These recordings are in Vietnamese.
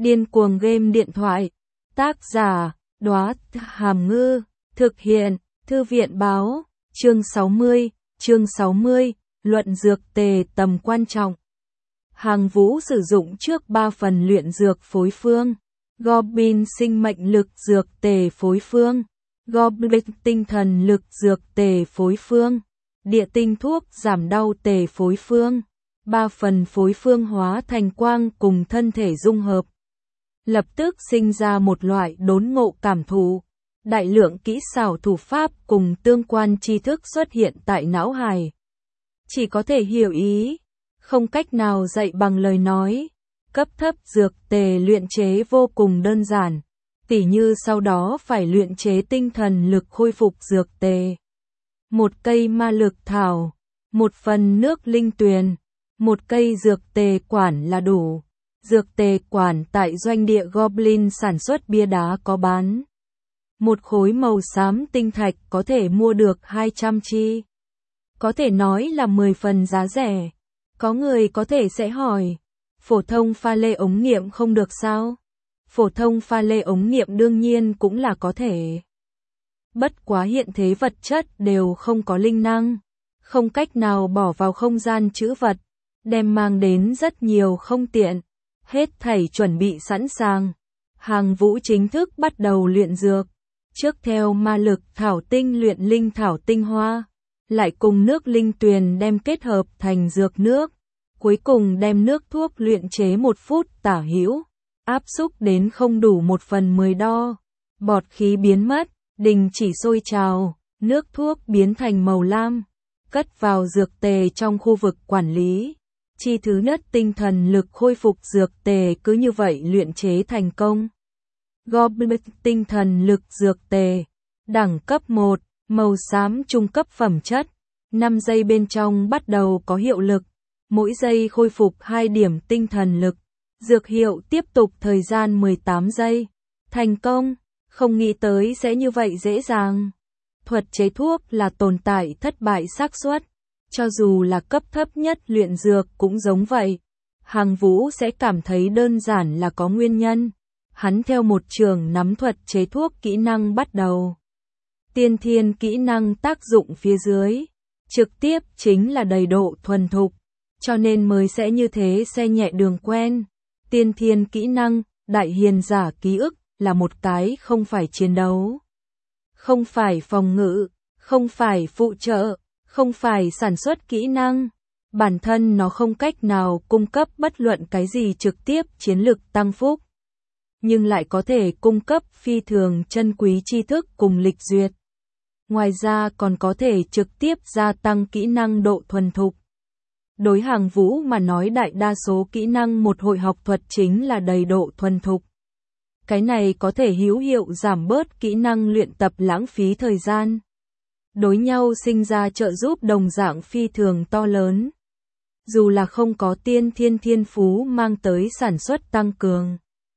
Điên cuồng game điện thoại. Tác giả, Đóa Hàm Ngư. Thực hiện, Thư viện Báo. Chương 60, luận dược tề tầm quan trọng. Hàng Vũ sử dụng trước 3 phần luyện dược phối phương. Goblin sinh mệnh lực dược tề phối phương. Goblin tinh thần lực dược tề phối phương. Địa tinh thuốc giảm đau tề phối phương. 3 phần phối phương hóa thành quang cùng thân thể dung hợp. Lập tức sinh ra một loại đốn ngộ cảm thụ. Đại lượng kỹ xảo thủ pháp cùng tương quan tri thức xuất hiện tại não hải. Chỉ có thể hiểu ý, không cách nào dạy bằng lời nói. Cấp thấp dược tề luyện chế vô cùng đơn giản, tỉ như sau đó phải luyện chế tinh thần lực khôi phục dược tề. 1 cây ma lực thảo, 1 phần nước linh tuyền, 1 cây dược tề quản là đủ. Dược tề quản tại doanh địa Goblin sản xuất bia đá có bán. 1 khối màu xám tinh thạch có thể mua được 200 chi. Có thể nói là 10 phần giá rẻ. Có người có thể sẽ hỏi, phổ thông pha lê ống nghiệm không được sao? Phổ thông pha lê ống nghiệm đương nhiên cũng là có thể. Bất quá hiện thế vật chất đều không có linh năng, không cách nào bỏ vào không gian trữ vật, đem mang đến rất nhiều không tiện. Hết thảy chuẩn bị sẵn sàng. Hàng Vũ chính thức bắt đầu luyện dược. Trước theo ma lực thảo tinh luyện linh thảo tinh hoa, lại cùng nước linh tuyền đem kết hợp thành dược nước, cuối cùng đem nước thuốc luyện chế 1 phút tả hữu, áp xúc đến không đủ 1/10 đo, bọt khí biến mất, đình chỉ sôi trào, nước thuốc biến thành màu lam, cất vào dược tề trong khu vực quản lý. Chi thứ nhất tinh thần lực khôi phục dược tề cứ như vậy luyện chế thành công. Goblin tinh thần lực dược tề, đẳng cấp 1, màu xám trung cấp phẩm chất, 5 giây bên trong bắt đầu có hiệu lực, mỗi giây khôi phục 2 điểm tinh thần lực, dược hiệu tiếp tục thời gian 18 giây, thành công, không nghĩ tới sẽ như vậy dễ dàng. Thuật chế thuốc là tồn tại thất bại xác suất, cho dù là cấp thấp nhất luyện dược cũng giống vậy. Hàng Vũ sẽ cảm thấy đơn giản là có nguyên nhân. Hắn theo một trường nắm thuật chế thuốc kỹ năng bắt đầu. Tiên thiên kỹ năng tác dụng phía dưới, trực tiếp chính là đầy độ thuần thục, cho nên mới sẽ như thế xe nhẹ đường quen. Tiên thiên kỹ năng, đại hiền giả ký ức, là một cái không phải chiến đấu, không phải phòng ngự, không phải phụ trợ, không phải sản xuất kỹ năng. Bản thân nó không cách nào cung cấp bất luận cái gì trực tiếp chiến lực tăng phúc, nhưng lại có thể cung cấp phi thường chân quý tri thức cùng lịch duyệt. Ngoài ra còn có thể trực tiếp gia tăng kỹ năng độ thuần thục. Đối Hàng Vũ mà nói đại đa số kỹ năng một hội học thuật chính là đầy độ thuần thục. Cái này có thể hữu hiệu giảm bớt kỹ năng luyện tập lãng phí thời gian. Đối nhau sinh ra trợ giúp đồng dạng phi thường to lớn. Dù là không có tiên thiên thiên phú mang tới sản xuất tăng cường.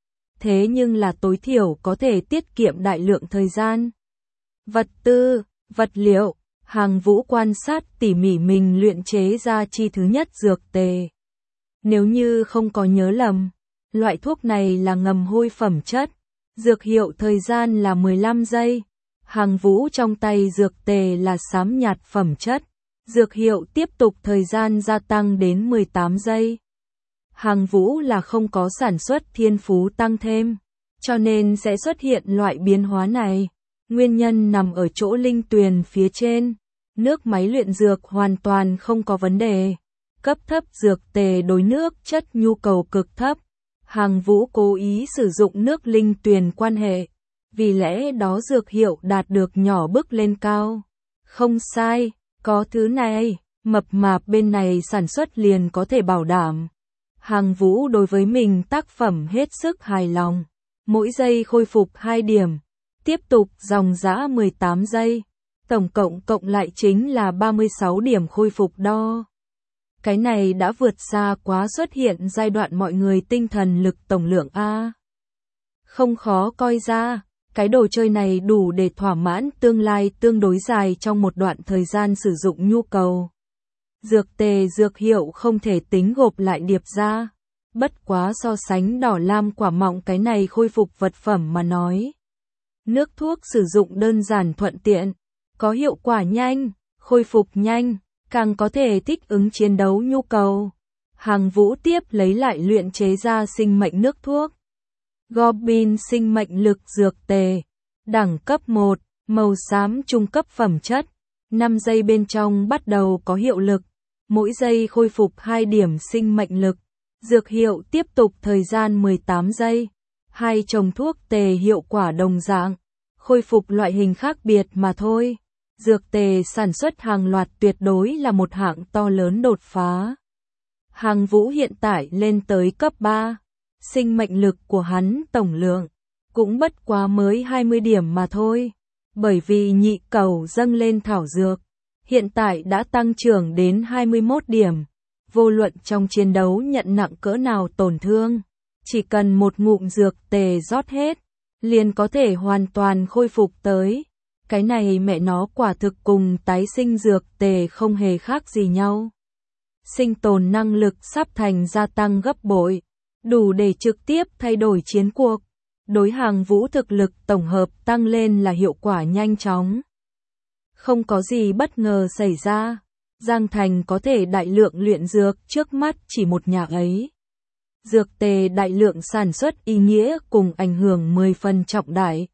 Thế nhưng là tối thiểu có thể tiết kiệm đại lượng thời gian. Vật tư, vật liệu, Hàng Vũ quan sát tỉ mỉ mình luyện chế ra chi thứ nhất dược tề. Nếu như không có nhớ lầm, loại thuốc này là ngầm hôi phẩm chất, dược hiệu thời gian là 15 giây. Hàng Vũ trong tay dược tề là xám nhạt phẩm chất, dược hiệu tiếp tục thời gian gia tăng đến 18 giây. Hàng Vũ là không có sản xuất thiên phú tăng thêm, cho nên sẽ xuất hiện loại biến hóa này. Nguyên nhân nằm ở chỗ linh tuyền phía trên, nước máy luyện dược hoàn toàn không có vấn đề. Cấp thấp dược tề đối nước chất nhu cầu cực thấp. Hàng Vũ cố ý sử dụng nước linh tuyền quan hệ, vì lẽ đó dược hiệu đạt được nhỏ bước lên cao. Không sai, có thứ này, mập mạp bên này sản xuất liền có thể bảo đảm. Hàng Vũ đối với mình tác phẩm hết sức hài lòng. Mỗi giây khôi phục 2 điểm, tiếp tục dòng dã 18 giây, tổng cộng cộng lại chính là 36 điểm khôi phục đo. Cái này đã vượt xa quá xuất hiện giai đoạn mọi người tinh thần lực tổng lượng A. Không khó coi ra, cái đồ chơi này đủ để thỏa mãn tương lai tương đối dài trong một đoạn thời gian sử dụng nhu cầu. Dược tề dược hiệu không thể tính gộp lại điệp ra. Bất quá so sánh đỏ lam quả mọng cái này khôi phục vật phẩm mà nói. Nước thuốc sử dụng đơn giản thuận tiện, có hiệu quả nhanh, khôi phục nhanh, càng có thể thích ứng chiến đấu nhu cầu. Hàng Vũ tiếp lấy lại luyện chế ra sinh mệnh nước thuốc. Goblin sinh mệnh lực dược tề. Đẳng cấp 1, màu xám trung cấp phẩm chất. 5 giây bên trong bắt đầu có hiệu lực. Mỗi giây khôi phục 2 điểm sinh mệnh lực. Dược hiệu tiếp tục thời gian 18 giây. 2 chồng thuốc tề hiệu quả đồng dạng. Khôi phục loại hình khác biệt mà thôi. Dược tề sản xuất hàng loạt tuyệt đối là một hạng to lớn đột phá. Hàng Vũ hiện tại lên tới cấp 3. Sinh mệnh lực của hắn tổng lượng cũng bất quá mới 20 điểm mà thôi. Bởi vì nhị cầu dâng lên thảo dược, hiện tại đã tăng trưởng đến 21 điểm. Vô luận trong chiến đấu nhận nặng cỡ nào tổn thương, chỉ cần một ngụm dược tề rót hết, liền có thể hoàn toàn khôi phục tới. Cái này mẹ nó quả thực cùng tái sinh dược tề không hề khác gì nhau. Sinh tồn năng lực sắp thành gia tăng gấp bội, đủ để trực tiếp thay đổi chiến cuộc. Đối Hàng Vũ thực lực tổng hợp tăng lên là hiệu quả nhanh chóng. Không có gì bất ngờ xảy ra, Giang Thành có thể đại lượng luyện dược trước mắt chỉ một nhà ấy. Dược tề đại lượng sản xuất ý nghĩa cùng ảnh hưởng 10 phần trọng đại.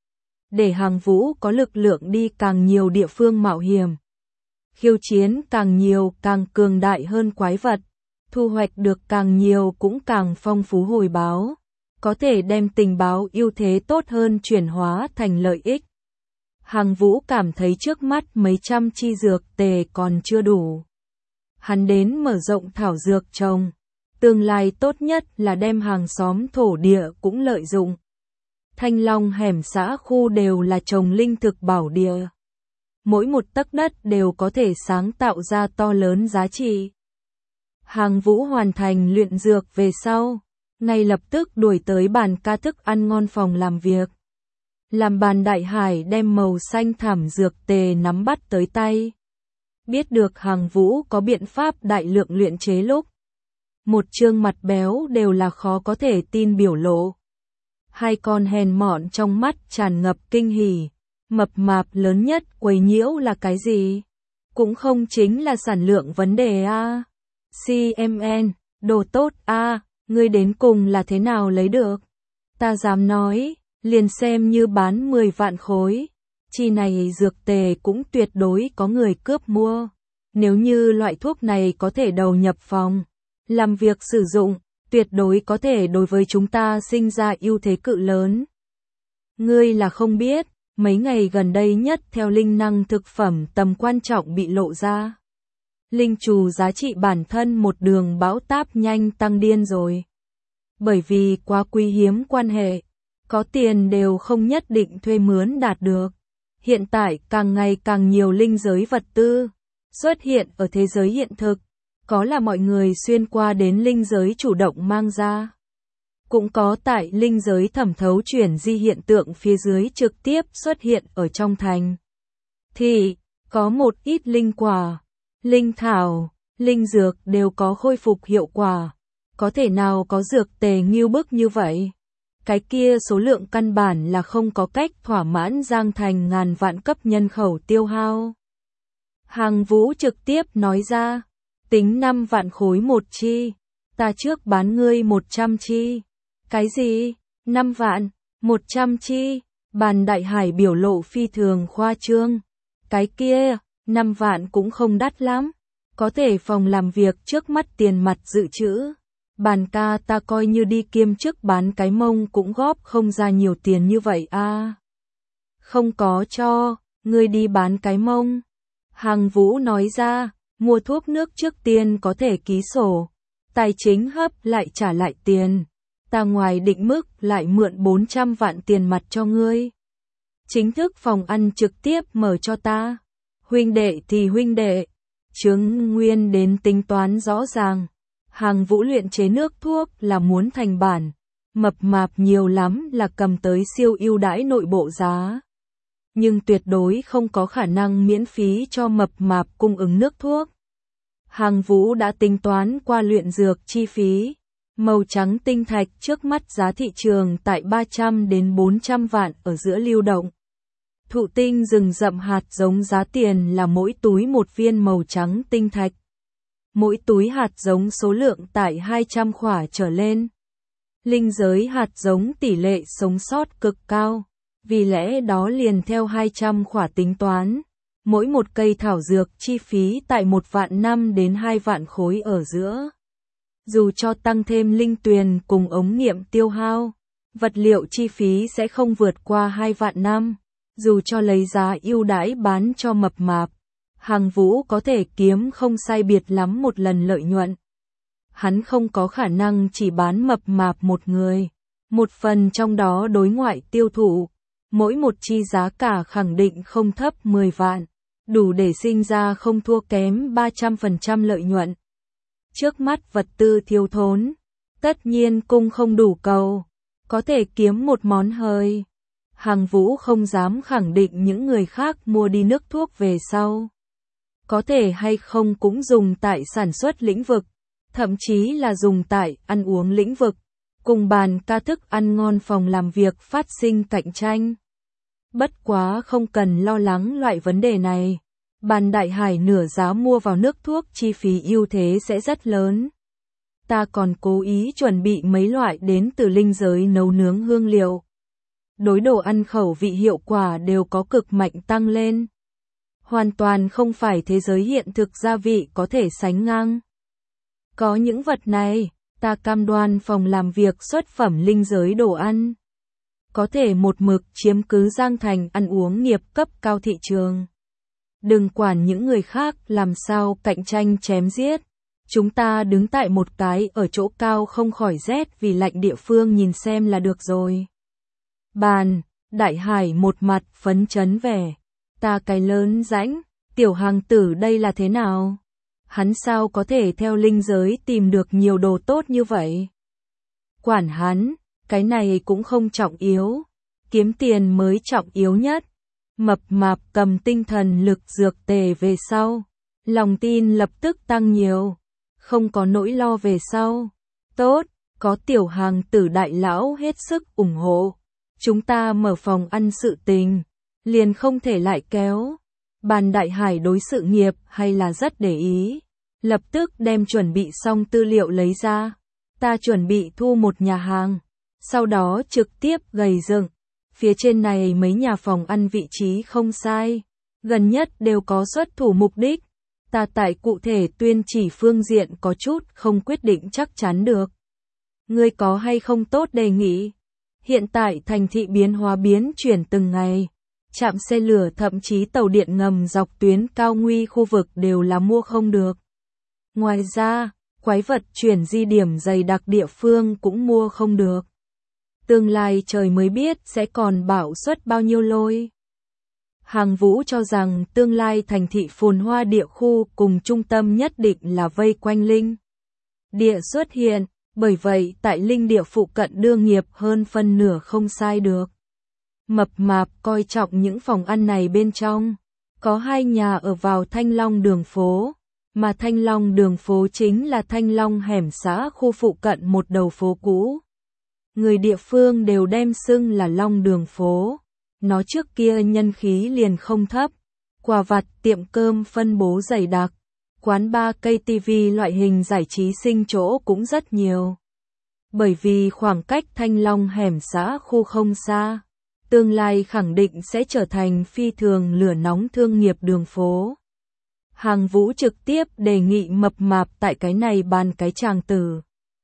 Để Hàng Vũ có lực lượng đi càng nhiều địa phương mạo hiểm. Khiêu chiến càng nhiều càng cường đại hơn quái vật. Thu hoạch được càng nhiều cũng càng phong phú hồi báo. Có thể đem tình báo ưu thế tốt hơn chuyển hóa thành lợi ích. Hàng Vũ cảm thấy trước mắt mấy trăm chi dược tề còn chưa đủ. Hắn đến mở rộng thảo dược trồng. Tương lai tốt nhất là đem hàng xóm thổ địa cũng lợi dụng. Thanh Long hẻm xã khu đều là trồng linh thực bảo địa. Mỗi một tấc đất đều có thể sáng tạo ra to lớn giá trị. Hàng Vũ hoàn thành luyện dược về sau, ngay lập tức đuổi tới bàn ca thức ăn ngon phòng làm việc. Làm bàn đại hải đem màu xanh thảm dược tề nắm bắt tới tay. Biết được Hàng Vũ có biện pháp đại lượng luyện chế lúc. Một trương mặt béo đều là khó có thể tin biểu lộ. Hai con hèn mọn trong mắt tràn ngập kinh hỉ. Mập mạp lớn nhất quấy nhiễu là cái gì? Cũng không chính là sản lượng vấn đề a. CMN, đồ tốt a, ngươi đến cùng là thế nào lấy được? Ta dám nói, liền xem như bán 10 vạn khối. Chi này dược tề cũng tuyệt đối có người cướp mua. Nếu như loại thuốc này có thể đầu nhập phòng, làm việc sử dụng, tuyệt đối có thể đối với chúng ta sinh ra ưu thế cự lớn. Ngươi là không biết, mấy ngày gần đây nhất theo linh năng thực phẩm tầm quan trọng bị lộ ra. Linh trù giá trị bản thân một đường bão táp nhanh tăng điên rồi. Bởi vì quá quý hiếm quan hệ, có tiền đều không nhất định thuê mướn đạt được. Hiện tại càng ngày càng nhiều linh giới vật tư xuất hiện ở thế giới hiện thực. Có là mọi người xuyên qua đến linh giới chủ động mang ra. Cũng có tại linh giới thẩm thấu chuyển di hiện tượng phía dưới trực tiếp xuất hiện ở trong thành. Thì, có một ít linh quả, linh thảo, linh dược đều có khôi phục hiệu quả. Có thể nào có dược tề nghiêu bức như vậy? Cái kia số lượng căn bản là không có cách thỏa mãn Giang Thành ngàn vạn cấp nhân khẩu tiêu hao. Hàng Vũ trực tiếp nói ra, tính 5 vạn khối một chi, ta trước bán ngươi 100 chi. Cái gì? 5 vạn, 100 chi? Bàn đại hải biểu lộ phi thường khoa trương. Cái kia, 5 vạn cũng không đắt lắm. Có thể phòng làm việc trước mắt tiền mặt dự trữ. Bàn ca ta coi như đi kiêm chức bán cái mông cũng góp không ra nhiều tiền như vậy a. Không có cho, ngươi đi bán cái mông. Hàng Vũ nói ra, mua thuốc nước trước tiên có thể ký sổ. Tài chính hấp lại trả lại tiền. Ta ngoài định mức lại mượn 400 vạn tiền mặt cho ngươi. Chính thức phòng ăn trực tiếp mở cho ta. Huynh đệ thì huynh đệ. Chứng nguyên đến tính toán rõ ràng. Hàng Vũ luyện chế nước thuốc là muốn thành bản. Mập mạp nhiều lắm là cầm tới siêu ưu đãi nội bộ giá. Nhưng tuyệt đối không có khả năng miễn phí cho mập mạp cung ứng nước thuốc. Hàng Vũ đã tính toán qua luyện dược chi phí. Màu trắng tinh thạch trước mắt giá thị trường tại 300 đến 400 vạn ở giữa lưu động. Thụ tinh rừng rậm hạt giống giá tiền là mỗi túi một viên màu trắng tinh thạch. Mỗi túi hạt giống số lượng tại 200 quả trở lên. Linh giới hạt giống tỷ lệ sống sót cực cao, vì lẽ đó liền theo 200 quả tính toán. Mỗi một cây thảo dược chi phí tại 1.500.000 đến 2 vạn khối ở giữa. Dù cho tăng thêm linh tuyền cùng ống nghiệm tiêu hao, vật liệu chi phí sẽ không vượt qua 2.500.000. Dù cho lấy giá ưu đãi bán cho mập mạp, Hàng Vũ có thể kiếm không sai biệt lắm một lần lợi nhuận. Hắn không có khả năng chỉ bán mập mạp một người. Một phần trong đó đối ngoại tiêu thụ, mỗi một chi giá cả khẳng định không thấp 10 vạn, đủ để sinh ra không thua kém 300% lợi nhuận. Trước mắt vật tư thiếu thốn, tất nhiên cung không đủ cầu, có thể kiếm một món hời. Hàng Vũ không dám khẳng định những người khác mua đi nước thuốc về sau có thể hay không cũng dùng tại sản xuất lĩnh vực, thậm chí là dùng tại ăn uống lĩnh vực, cùng bàn ca thức ăn ngon phòng làm việc phát sinh cạnh tranh. Bất quá không cần lo lắng loại vấn đề này. Bàn Đại Hải nửa giá mua vào nước thuốc chi phí ưu thế sẽ rất lớn. Ta còn cố ý chuẩn bị mấy loại đến từ linh giới nấu nướng hương liệu. Đối đồ ăn khẩu vị hiệu quả đều có cực mạnh tăng lên. Hoàn toàn không phải thế giới hiện thực gia vị có thể sánh ngang. Có những vật này, ta cam đoan phòng làm việc xuất phẩm linh giới đồ ăn. Có thể một mực chiếm cứ Giang Thành ăn uống nghiệp cấp cao thị trường. Đừng quản những người khác làm sao cạnh tranh chém giết. Chúng ta đứng tại một cái ở chỗ cao không khỏi rét vì lạnh địa phương nhìn xem là được rồi. Bàn Đại Hải một mặt phấn chấn vẻ. Ta cái lớn rãnh, tiểu hàng tử đây là thế nào? Hắn sao có thể theo linh giới tìm được nhiều đồ tốt như vậy? Quản hắn, cái này cũng không trọng yếu. Kiếm tiền mới trọng yếu nhất. Mập mạp cầm tinh thần lực dược tề về sau. Lòng tin lập tức tăng nhiều. Không có nỗi lo về sau. Tốt, có tiểu hàng tử đại lão hết sức ủng hộ. Chúng ta mở phòng ăn sự tình. Liền không thể lại kéo. Bàn Đại Hải đối sự nghiệp hay là rất để ý. Lập tức đem chuẩn bị xong tư liệu lấy ra. Ta chuẩn bị thu một nhà hàng. Sau đó trực tiếp gầy dựng. Phía trên này mấy nhà phòng ăn vị trí không sai. Gần nhất đều có xuất thủ mục đích. Ta tại cụ thể tuyên chỉ phương diện có chút không quyết định chắc chắn được. Ngươi có hay không tốt đề nghị? Hiện tại thành thị biến hóa biến chuyển từng ngày. Trạm xe lửa thậm chí tàu điện ngầm dọc tuyến cao nguy khu vực đều là mua không được. Ngoài ra, quái vật chuyển di điểm dày đặc địa phương cũng mua không được. Tương lai trời mới biết sẽ còn bão suất bao nhiêu lôi. Hàng Vũ cho rằng tương lai thành thị phồn hoa địa khu cùng trung tâm nhất định là vây quanh linh địa xuất hiện, bởi vậy tại linh địa phụ cận đưa nghiệp hơn phân nửa không sai được. Mập mạp coi trọng những phòng ăn này bên trong. Có 2 nhà ở vào Thanh Long đường phố, mà Thanh Long đường phố chính là Thanh Long hẻm xã khu phụ cận một đầu phố cũ. Người địa phương đều đem xưng là Long đường phố. Nó trước kia nhân khí liền không thấp. Quà vặt, tiệm cơm phân bố dày đặc. Quán bar, cây tivi loại hình giải trí sinh chỗ cũng rất nhiều. Bởi vì khoảng cách Thanh Long hẻm xã khu không xa. Tương lai khẳng định sẽ trở thành phi thường lửa nóng thương nghiệp đường phố. Hàng Vũ trực tiếp đề nghị mập mạp tại cái này bàn cái tràng tử.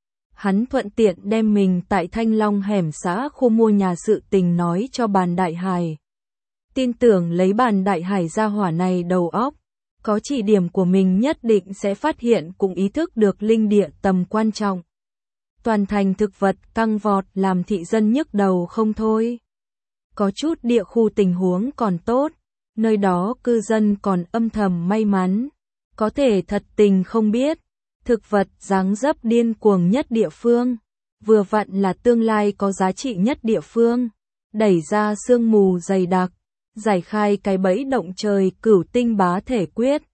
Hắn thuận tiện đem mình tại Thanh Long hẻm xã khu mua nhà sự tình nói cho bàn Đại Hải. Tin tưởng lấy bàn Đại Hải ra hỏa này đầu óc, có chỉ điểm của mình nhất định sẽ phát hiện cũng ý thức được linh địa tầm quan trọng. Toàn thành thực vật căng vọt làm thị dân nhức đầu không thôi. Có chút địa khu tình huống còn tốt, nơi đó cư dân còn âm thầm may mắn, có thể thật tình không biết. Thực vật dáng dấp điên cuồng nhất địa phương, vừa vặn là tương lai có giá trị nhất địa phương, đẩy ra sương mù dày đặc, giải khai cái bẫy động trời cửu tinh bá thể quyết.